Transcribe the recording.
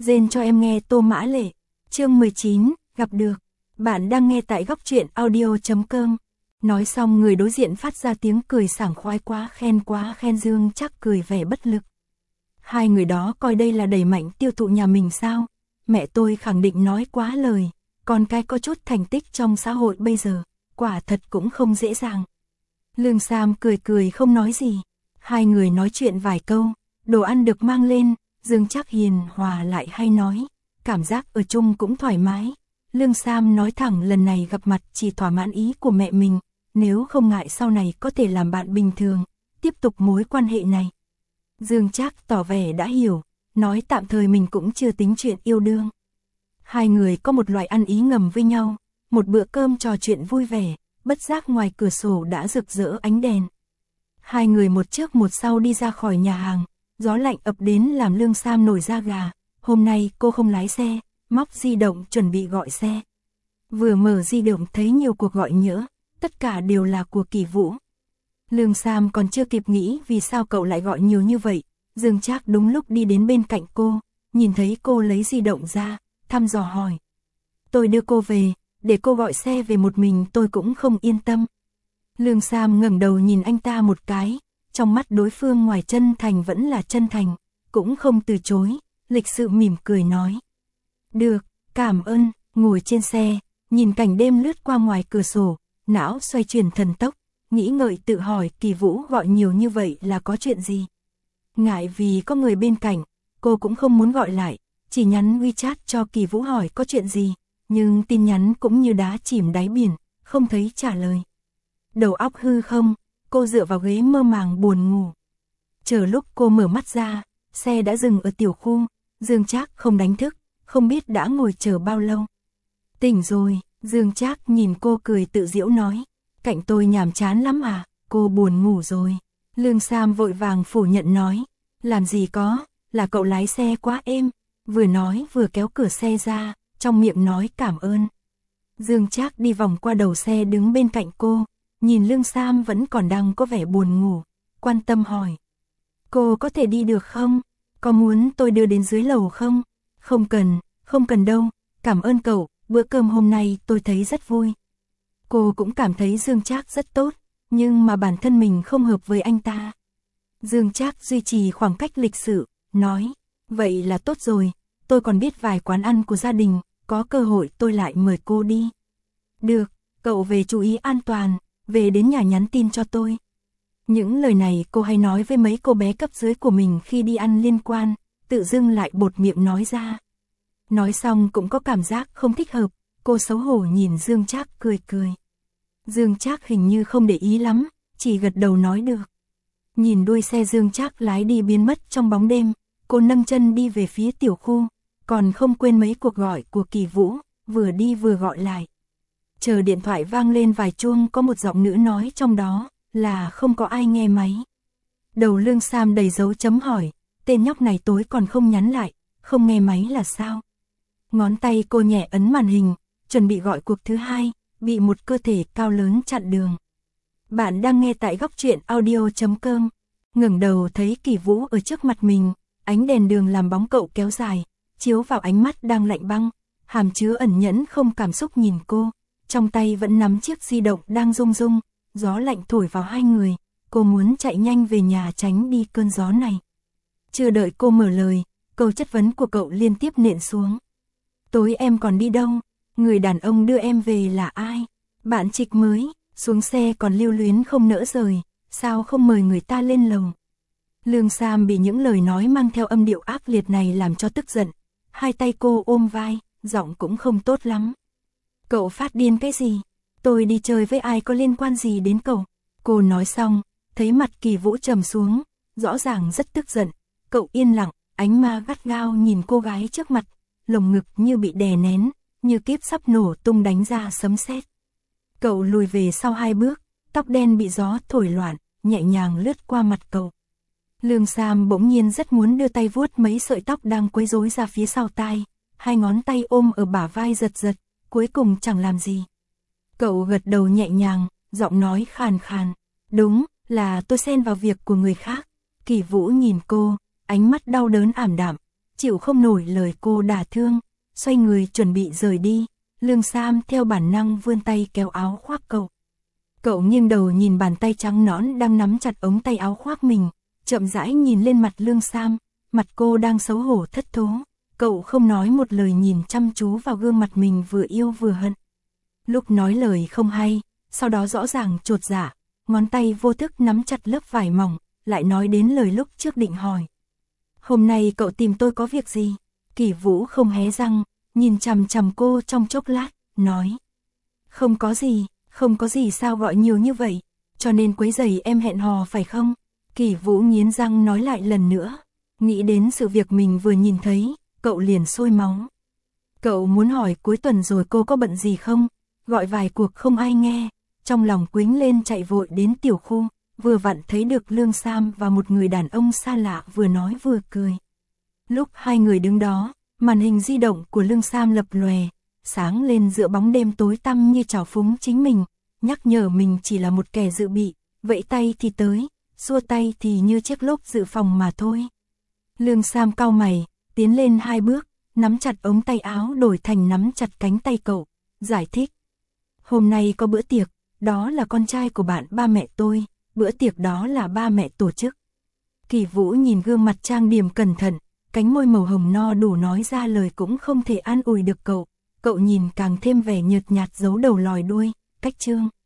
Rên cho em nghe Tô Mã Lệ. Chương 19, gặp được. Bạn đang nghe tại góc truyện audio.com. Nói xong người đối diện phát ra tiếng cười sảng khoái quá khen Dương Trác cười vẻ bất lực. Hai người đó coi đây là đẩy mạnh tiêu thụ nhà mình sao? Mẹ tôi khẳng định nói quá lời, con cái có chút thành tích trong xã hội bây giờ, quả thật cũng không dễ dàng. Lương Sam cười không nói gì. Hai người nói chuyện vài câu, đồ ăn được mang lên, Dương Trác hiền hòa lại hay nói, cảm giác ở chung cũng thoải mái. Lương Sam nói thẳng lần này gặp mặt chỉ thỏa mãn ý của mẹ mình, nếu không ngại sau này có thể làm bạn bình thường, tiếp tục mối quan hệ này. Dương Trác tỏ vẻ đã hiểu, nói tạm thời mình cũng chưa tính chuyện yêu đương. Hai người có một loại ăn ý ngầm với nhau, một bữa cơm trò chuyện vui vẻ, bất giác ngoài cửa sổ đã rực rỡ ánh đèn. Hai người một trước một sau đi ra khỏi nhà hàng, gió lạnh ập đến làm Lương Sam nổi da gà, hôm nay cô không lái xe, móc di động chuẩn bị gọi xe. Vừa mở di động thấy nhiều cuộc gọi nhỡ, tất cả đều là của Kỳ Vũ. Lương Sam còn chưa kịp nghĩ vì sao cậu lại gọi nhiều như vậy, Dương Trác đúng lúc đi đến bên cạnh cô, nhìn thấy cô lấy di động ra, thăm dò hỏi. Tôi đưa cô về, để cô gọi xe về một mình tôi cũng không yên tâm. Lương Sam ngẩng đầu nhìn anh ta một cái, trong mắt đối phương ngoài chân thành vẫn là chân thành, cũng không từ chối, lịch sự mỉm cười nói. Được, cảm ơn, ngồi trên xe, nhìn cảnh đêm lướt qua ngoài cửa sổ, não xoay chuyển thần tốc, nghĩ ngợi tự hỏi Kỳ Vũ gọi nhiều như vậy là có chuyện gì. Ngại vì có người bên cạnh, cô cũng không muốn gọi lại, chỉ nhắn WeChat cho Kỳ Vũ hỏi có chuyện gì, nhưng tin nhắn cũng như đá chìm đáy biển, không thấy trả lời. Đầu óc hư không, cô dựa vào ghế mơ màng buồn ngủ. Chờ lúc cô mở mắt ra, xe đã dừng ở tiểu khu, Dương Trác không đánh thức, không biết đã ngồi chờ bao lâu. Tỉnh rồi, Dương Trác nhìn cô cười tự giễu nói, cạnh tôi nhàm chán lắm à, cô buồn ngủ rồi. Lương Sam vội vàng phủ nhận nói, làm gì có, là cậu lái xe quá êm, vừa nói vừa kéo cửa xe ra, trong miệng nói cảm ơn. Dương Trác đi vòng qua đầu xe đứng bên cạnh cô, nhìn Lương Sam vẫn còn đang có vẻ buồn ngủ, quan tâm hỏi. Cô có thể đi được không? Có muốn tôi đưa đến dưới lầu không? Không cần đâu, cảm ơn cậu, bữa cơm hôm nay tôi thấy rất vui. Cô cũng cảm thấy Dương Trác rất tốt, nhưng mà bản thân mình không hợp với anh ta. Dương Trác duy trì khoảng cách lịch sự, nói, vậy là tốt rồi, tôi còn biết vài quán ăn của gia đình, có cơ hội tôi lại mời cô đi. Được, cậu về chú ý an toàn, về đến nhà nhắn tin cho tôi. Những lời này cô hay nói với mấy cô bé cấp dưới của mình khi đi ăn liên quan, tự dưng lại bột miệng nói ra. Nói xong cũng có cảm giác không thích hợp, cô xấu hổ nhìn Dương Trác cười. Dương Trác hình như không để ý lắm, chỉ gật đầu nói được. Nhìn đuôi xe Dương Trác lái đi biến mất trong bóng đêm, cô nâng chân đi về phía tiểu khu, còn không quên mấy cuộc gọi của Kỳ Vũ, vừa đi vừa gọi lại. Chờ điện thoại vang lên vài chuông có một giọng nữ nói trong đó là không có ai nghe máy. Đầu Lương Sam đầy dấu chấm hỏi, tên nhóc này tối còn không nhắn lại, không nghe máy là sao? Ngón tay cô nhẹ ấn màn hình, chuẩn bị gọi cuộc thứ hai, bị một cơ thể cao lớn chặn đường. Bạn đang nghe tại góc truyện audio.com. Ngẩng đầu thấy Kỳ Vũ ở trước mặt mình, ánh đèn đường làm bóng cậu kéo dài, chiếu vào ánh mắt đang lạnh băng, hàm chứa ẩn nhẫn không cảm xúc nhìn cô, trong tay vẫn nắm chiếc di động đang rung rung, gió lạnh thổi vào hai người, cô muốn chạy nhanh về nhà tránh đi cơn gió này. Chưa đợi cô mở lời, câu chất vấn của cậu liên tiếp nện xuống. Tối em còn đi đâu? Người đàn ông đưa em về là ai? Bạn Trịch mới, xuống xe còn lưu luyến không nỡ rời, sao không mời người ta lên lầu? Lương Sam bị những lời nói mang theo âm điệu ác liệt này làm cho tức giận, hai tay cô ôm vai, giọng cũng không tốt lắm. Cậu phát điên cái gì? Tôi đi chơi với ai có liên quan gì đến cậu? Cô nói xong, thấy mặt Kỳ Vũ trầm xuống, rõ ràng rất tức giận, cậu yên lặng, ánh ma gắt gao nhìn cô gái trước mặt, lồng ngực như bị đè nén, như kíp sắp nổ tung đánh ra sấm sét. Cậu lùi về sau hai bước, tóc đen bị gió thổi loạn, nhẹ nhàng lướt qua mặt cậu. Lương Sam bỗng nhiên rất muốn đưa tay vuốt mấy sợi tóc đang quấy rối ra phía sau tai, hai ngón tay ôm ở bả vai giật, cuối cùng chẳng làm gì. Cậu gật đầu nhẹ nhàng, giọng nói khàn khàn, đúng, là tôi xen vào việc của người khác. Kỳ Vũ nhìn cô, ánh mắt đau đớn ảm đạm, chịu không nổi lời cô đả thương, xoay người chuẩn bị rời đi. Lương Sam theo bản năng vươn tay kéo áo khoác cậu. Cậu nghiêng đầu nhìn bàn tay trắng nõn đang nắm chặt ống tay áo khoác mình, chậm rãi nhìn lên mặt Lương Sam, mặt cô đang xấu hổ thất thố. Cậu không nói một lời nhìn chăm chú vào gương mặt mình vừa yêu vừa hận. Lúc nói lời không hay, sau đó rõ ràng chột dạ, ngón tay vô thức nắm chặt lớp vải mỏng, lại nói đến lời lúc trước định hỏi. Hôm nay cậu tìm tôi có việc gì? Kỷ Vũ không hé răng, nhìn chằm chằm cô trong chốc lát, nói. Không có gì sao gọi nhiều như vậy, cho nên quấy rầy em hẹn hò phải không? Kỷ Vũ nghiến răng nói lại lần nữa, nghĩ đến sự việc mình vừa nhìn thấy, cậu liền sôi máu. Cậu muốn hỏi cuối tuần rồi cô có bận gì không? Gọi vài cuộc không ai nghe, trong lòng quĩnh lên chạy vội đến tiểu khu, vừa vặn thấy được Lương Sam và một người đàn ông xa lạ vừa nói vừa cười. Lúc hai người đứng đó, màn hình di động của Lương Sam lập lòe, sáng lên giữa bóng đêm tối tăm như trào phúng chính mình, nhắc nhở mình chỉ là một kẻ dự bị, vẫy tay thì tới, xua tay thì như chiếc lốp dự phòng mà thôi. Lương Sam cau mày, tiến lên 2 bước, nắm chặt ống tay áo đổi thành nắm chặt cánh tay cậu, giải thích. Hôm nay có bữa tiệc, đó là con trai của bạn ba mẹ tôi, bữa tiệc đó là ba mẹ tổ chức. Kỷ Vũ nhìn gương mặt trang điểm cẩn thận, cánh môi màu hồng no đủ nói ra lời cũng không thể an ủi được cậu nhìn càng thêm vẻ nhợt nhạt giấu đầu lòi đuôi, cách trương.